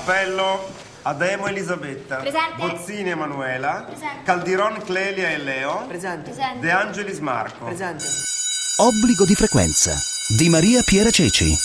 Appello Ademo Elisabetta. Presente. Bozzini Emanuela. Presente. Caldiron Clelia e Leo. Presente. Presente. De Angelis Marco. Presente. Obbligo di frequenza di Maria Piera Ceci.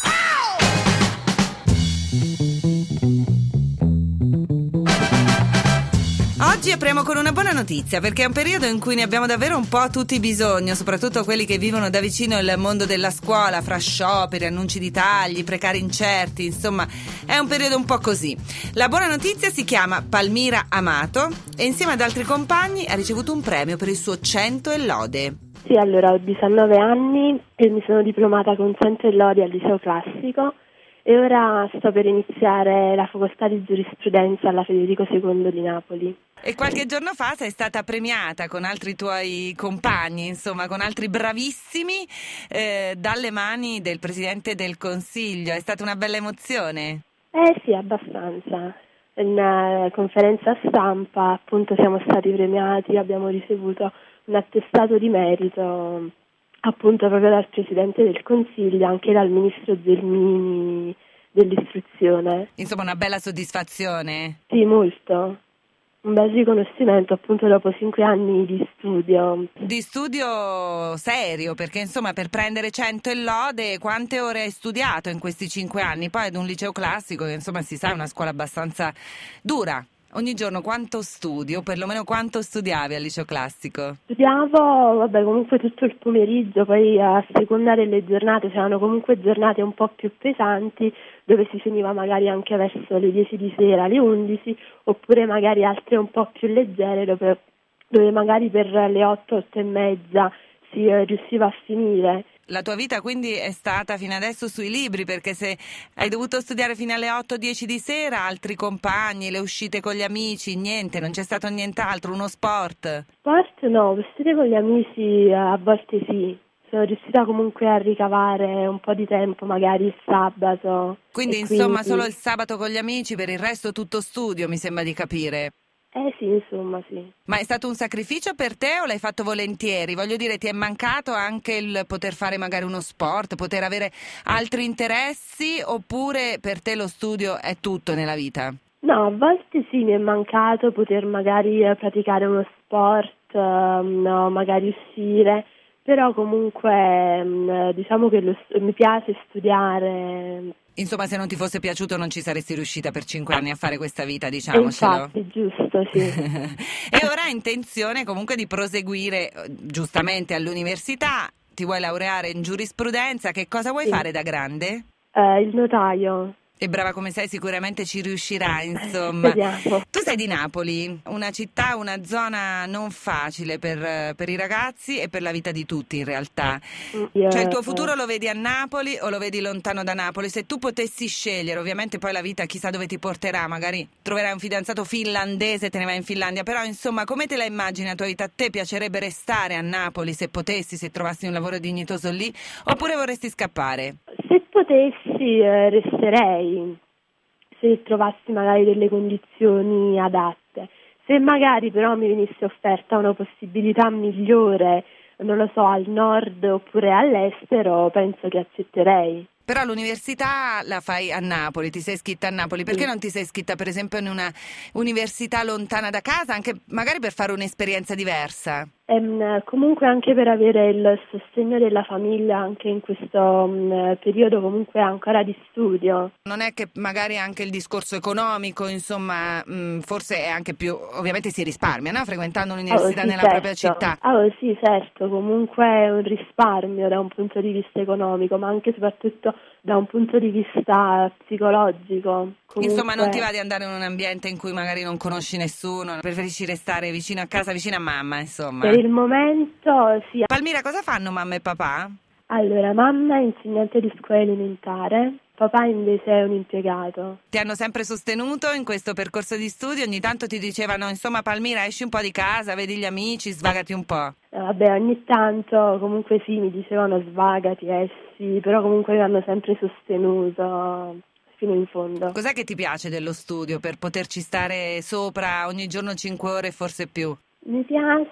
Oggi apriamo con una buona notizia, perché è un periodo in cui ne abbiamo davvero un po' tutti bisogno, soprattutto quelli che vivono da vicino il mondo della scuola, fra scioperi, annunci di tagli, precari incerti, insomma è un periodo un po' così. La buona notizia si chiama Palmira Amato e insieme ad altri compagni ha ricevuto un premio per il suo 100 e lode. Sì, allora ho 19 anni e mi sono diplomata con 100 e lode al liceo classico e ora sto per iniziare la facoltà di giurisprudenza alla Federico II di Napoli. E qualche giorno fa sei stata premiata con altri tuoi compagni, insomma con altri bravissimi, dalle mani del Presidente del Consiglio. È stata una bella emozione? Sì, abbastanza. In conferenza stampa appunto siamo stati premiati, abbiamo ricevuto un attestato di merito appunto proprio dal Presidente del Consiglio, anche dal Ministro Gelmini dell'istruzione. Insomma una bella soddisfazione? Sì, molto. Un bel riconoscimento appunto dopo 5 anni di studio. Di studio serio, perché insomma per prendere 100 e lode quante ore hai studiato in questi 5 anni? Poi ad un liceo classico che insomma si sa è una scuola abbastanza dura. Ogni giorno quanto studi o perlomeno quanto studiavi al liceo classico? Studiavo, comunque tutto il pomeriggio, poi a seconda delle giornate, c'erano comunque giornate un po' più pesanti dove si finiva magari anche verso le 10 di sera, alle 11, oppure magari altre un po' più leggere dove magari per le 8, 8 e mezza si riusciva a finire. La tua vita quindi è stata fino adesso sui libri, perché se hai dovuto studiare fino alle 8-10 di sera, altri compagni, le uscite con gli amici, niente, non c'è stato nient'altro, uno sport? Sport no, uscire con gli amici a volte sì, sono riuscita comunque a ricavare un po' di tempo, magari il sabato. Quindi insomma solo il sabato con gli amici, per il resto tutto studio, mi sembra di capire. Sì, insomma sì. Ma è stato un sacrificio per te o l'hai fatto volentieri? Voglio dire, ti è mancato anche il poter fare magari uno sport, poter avere altri interessi, oppure per te lo studio è tutto nella vita? No, a volte sì, mi è mancato poter magari praticare uno sport, no, magari uscire, però comunque diciamo che mi piace studiare. Insomma, se non ti fosse piaciuto non ci saresti riuscita per 5 anni a fare questa vita, diciamocelo. Infatti, giusto, sì. E ora hai intenzione comunque di proseguire giustamente all'università, ti vuoi laureare in giurisprudenza, che cosa vuoi fare da grande? Il notaio. E brava come sei, sicuramente ci riuscirai, insomma. Speriamo. Tu sei di Napoli, una città, una zona non facile per i ragazzi e per la vita di tutti in realtà. Cioè il tuo futuro lo vedi a Napoli o lo vedi lontano da Napoli? Se tu potessi scegliere, ovviamente poi la vita chissà dove ti porterà, magari troverai un fidanzato finlandese e te ne vai in Finlandia, però insomma come te la immagini la tua vita? A te piacerebbe restare a Napoli se potessi, se trovassi un lavoro dignitoso lì, oppure vorresti scappare? Se potessi resterei, se trovassi magari delle condizioni adatte. Se magari però mi venisse offerta una possibilità migliore, non lo so, al nord oppure all'estero, penso che accetterei. Però l'università la fai a Napoli, ti sei iscritta a Napoli, perché non ti sei iscritta per esempio in una università lontana da casa, anche magari per fare un'esperienza diversa? Comunque anche per avere il sostegno della famiglia anche in questo periodo comunque ancora di studio. Non è che magari anche il discorso economico, insomma, forse è anche più, ovviamente si risparmia, no? Frequentando un'università nella propria città. Sì, certo, comunque è un risparmio da un punto di vista economico, ma anche e soprattutto da un punto di vista psicologico. Comunque... Insomma, non ti va di andare in un ambiente in cui magari non conosci nessuno, preferisci restare vicino a casa, vicino a mamma, insomma. Per il momento sì. Palmira, cosa fanno mamma e papà? Allora, mamma è insegnante di scuola elementare, papà invece è un impiegato. Ti hanno sempre sostenuto in questo percorso di studio? Ogni tanto ti dicevano, insomma, Palmira, esci un po' di casa, vedi gli amici, svagati un po'. Ogni tanto comunque sì, mi dicevano svagati, esci, però comunque mi hanno sempre sostenuto fino in fondo. Cos'è che ti piace dello studio per poterci stare sopra ogni giorno 5 ore e forse più? Mi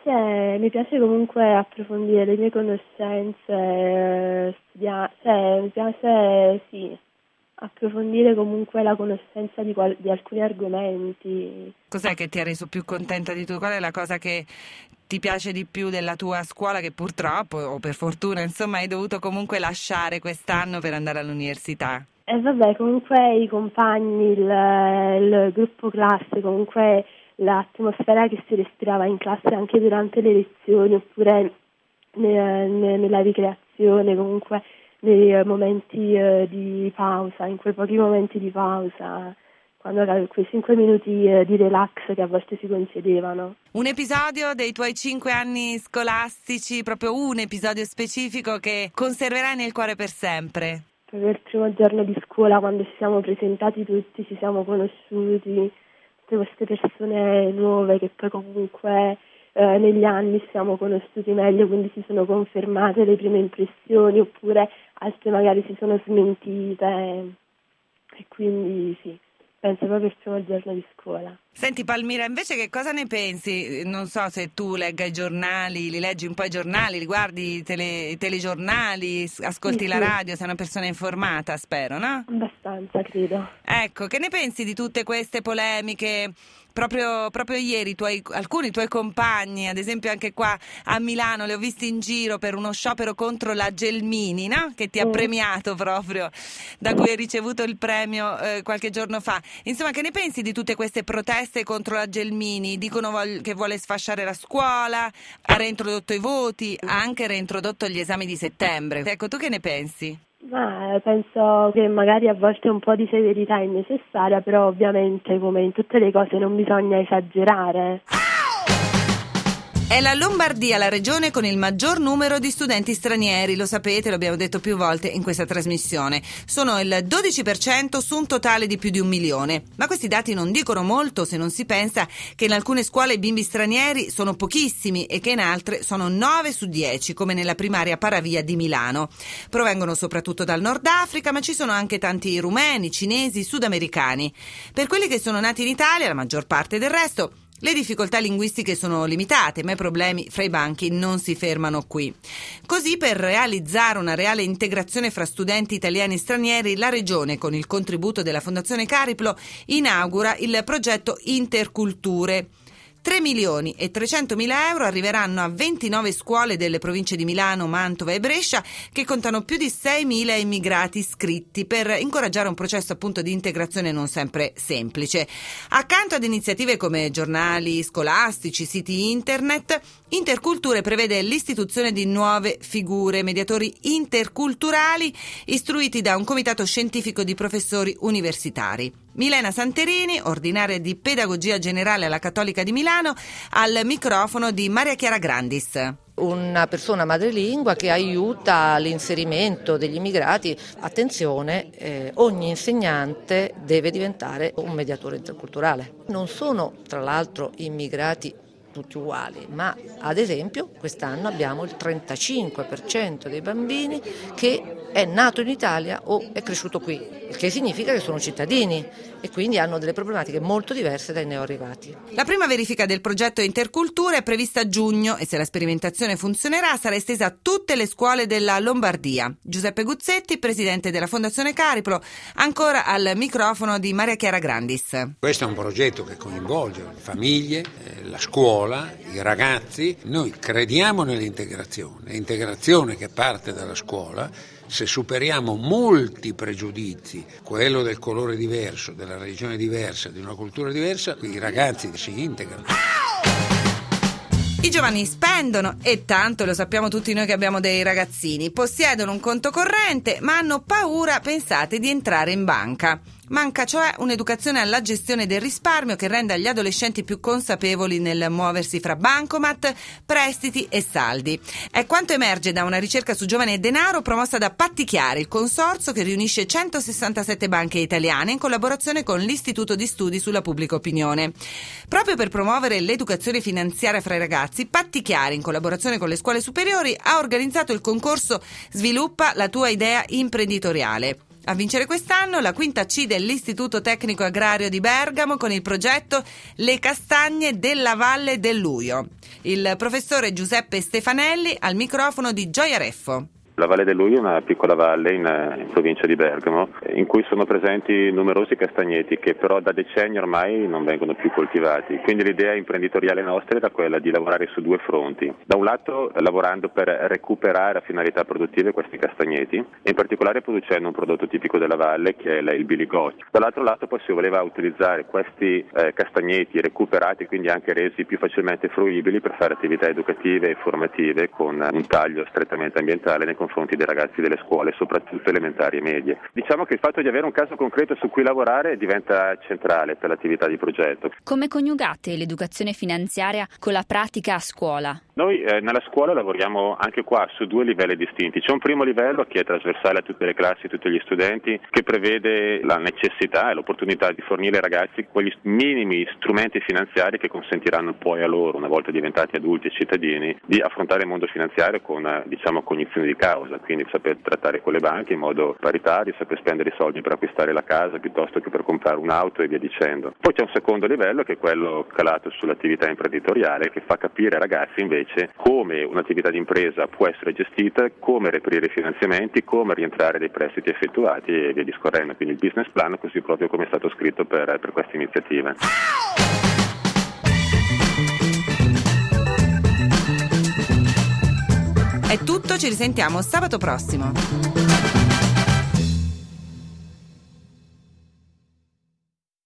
piace comunque approfondire le mie conoscenze, studiare, mi piace, sì, approfondire comunque la conoscenza di alcuni argomenti. Cos'è che ti ha reso più contenta di tutto? Qual è la cosa che ti piace di più della tua scuola, che purtroppo, o per fortuna, insomma, hai dovuto comunque lasciare quest'anno per andare all'università? Vabbè, comunque i compagni, il gruppo classe, comunque l'atmosfera che si respirava in classe anche durante le lezioni oppure nella ricreazione, comunque nei momenti di pausa, in quei pochi momenti di pausa, quando quei 5 minuti di relax che a volte si concedevano. Un episodio dei tuoi 5 anni scolastici, proprio un episodio specifico che conserverai nel cuore per sempre? Proprio il primo giorno di scuola, quando ci siamo presentati tutti, ci siamo conosciuti, tutte queste persone nuove che poi comunque negli anni ci siamo conosciuti meglio, quindi si sono confermate le prime impressioni oppure altre magari si sono smentite e quindi sì, penso proprio il primo giorno di scuola. Senti Palmira, invece che cosa ne pensi? Non so se tu legga i giornali, li leggi un po' i giornali, li guardi i telegiornali, ascolti Sì. la radio, sei una persona informata, spero, no? Abbastanza, credo. Ecco, che ne pensi di tutte queste polemiche? Proprio ieri alcuni tuoi compagni, ad esempio anche qua a Milano, li ho visti in giro per uno sciopero contro la Gelmini, no? Che ti ha premiato proprio, da cui hai ricevuto il premio qualche giorno fa. Insomma, che ne pensi di tutte queste proteste contro la Gelmini? Dicono che vuole sfasciare la scuola, ha reintrodotto i voti, ha anche reintrodotto gli esami di settembre. Ecco, tu che ne pensi? Penso che magari a volte un po' di severità è necessaria, però ovviamente come in tutte le cose non bisogna esagerare. È la Lombardia la regione con il maggior numero di studenti stranieri, lo sapete, lo abbiamo detto più volte in questa trasmissione. Sono il 12% su un totale di più di 1 milione. Ma questi dati non dicono molto se non si pensa che in alcune scuole i bimbi stranieri sono pochissimi e che in altre sono 9 su 10, come nella primaria Paravia di Milano. Provengono soprattutto dal Nord Africa, ma ci sono anche tanti rumeni, cinesi, sudamericani. Per quelli che sono nati in Italia, la maggior parte del resto, le difficoltà linguistiche sono limitate, ma i problemi fra i banchi non si fermano qui. Così, per realizzare una reale integrazione fra studenti italiani e stranieri, la Regione, con il contributo della Fondazione Cariplo, inaugura il progetto Interculture. 3.300.000 euro arriveranno a 29 scuole delle province di Milano, Mantova e Brescia, che contano più di 6.000 immigrati iscritti, per incoraggiare un processo appunto di integrazione non sempre semplice. Accanto ad iniziative come giornali scolastici, siti internet, Interculture prevede l'istituzione di nuove figure, mediatori interculturali istruiti da un comitato scientifico di professori universitari. Milena Santerini, ordinaria di Pedagogia Generale alla Cattolica di Milano, al microfono di Maria Chiara Grandis. Una persona madrelingua che aiuta l'inserimento degli immigrati. Attenzione, ogni insegnante deve diventare un mediatore interculturale. Non sono tra l'altro immigrati tutti uguali, ma ad esempio quest'anno abbiamo il 35% dei bambini che è nato in Italia o è cresciuto qui, il che significa che sono cittadini e quindi hanno delle problematiche molto diverse dai neoarrivati. La prima verifica del progetto Interculture è prevista a giugno e se la sperimentazione funzionerà sarà estesa a tutte le scuole della Lombardia. Giuseppe Guzzetti, presidente della Fondazione Cariplo, ancora al microfono di Maria Chiara Grandis. Questo è un progetto che coinvolge le famiglie, la scuola, i ragazzi. Noi crediamo nell'integrazione, integrazione che parte dalla scuola. Se superiamo molti pregiudizi, quello del colore diverso, della religione diversa, di una cultura diversa, i ragazzi si integrano. I giovani spendono e tanto, lo sappiamo tutti noi che abbiamo dei ragazzini, possiedono un conto corrente ma hanno paura, pensate, di entrare in banca. Manca cioè un'educazione alla gestione del risparmio che renda gli adolescenti più consapevoli nel muoversi fra bancomat, prestiti e saldi. È quanto emerge da una ricerca su Giovani e Denaro promossa da Patti Chiari, il consorzio che riunisce 167 banche italiane in collaborazione con l'Istituto di Studi sulla Pubblica Opinione. Proprio per promuovere l'educazione finanziaria fra i ragazzi, Patti Chiari, in collaborazione con le scuole superiori, ha organizzato il concorso Sviluppa la tua idea imprenditoriale. A vincere quest'anno la quinta C dell'Istituto Tecnico Agrario di Bergamo con il progetto Le castagne della Valle dell'Uio. Il professore Giuseppe Stefanelli al microfono di Gioia Reffo. La Valle del Luio è una piccola valle in provincia di Bergamo, in cui sono presenti numerosi castagneti che però da decenni ormai non vengono più coltivati. Quindi l'idea imprenditoriale nostra era quella di lavorare su due fronti. Da un lato lavorando per recuperare a finalità produttive questi castagneti, e in particolare producendo un prodotto tipico della valle che è il biligoccio. Dall'altro lato poi si voleva utilizzare questi castagneti recuperati, quindi anche resi più facilmente fruibili, per fare attività educative e formative con un taglio strettamente ambientale nei confronti dei ragazzi delle scuole, soprattutto elementari e medie. Diciamo che il fatto di avere un caso concreto su cui lavorare diventa centrale per l'attività di progetto. Come coniugate l'educazione finanziaria con la pratica a scuola? Noi nella scuola lavoriamo anche qua su due livelli distinti. C'è un primo livello che è trasversale a tutte le classi, a tutti gli studenti, che prevede la necessità e l'opportunità di fornire ai ragazzi quegli minimi strumenti finanziari che consentiranno poi a loro, una volta diventati adulti e cittadini, di affrontare il mondo finanziario con cognizione di causa, quindi saper trattare con le banche in modo paritario, saper spendere i soldi per acquistare la casa piuttosto che per comprare un'auto e via dicendo. Poi c'è un secondo livello che è quello calato sull'attività imprenditoriale, che fa capire ai ragazzi invece come un'attività di impresa può essere gestita, come reperire finanziamenti, come rientrare dei prestiti effettuati e via discorrendo. Quindi il business plan, così proprio come è stato scritto per queste iniziative. È tutto, ci risentiamo sabato prossimo.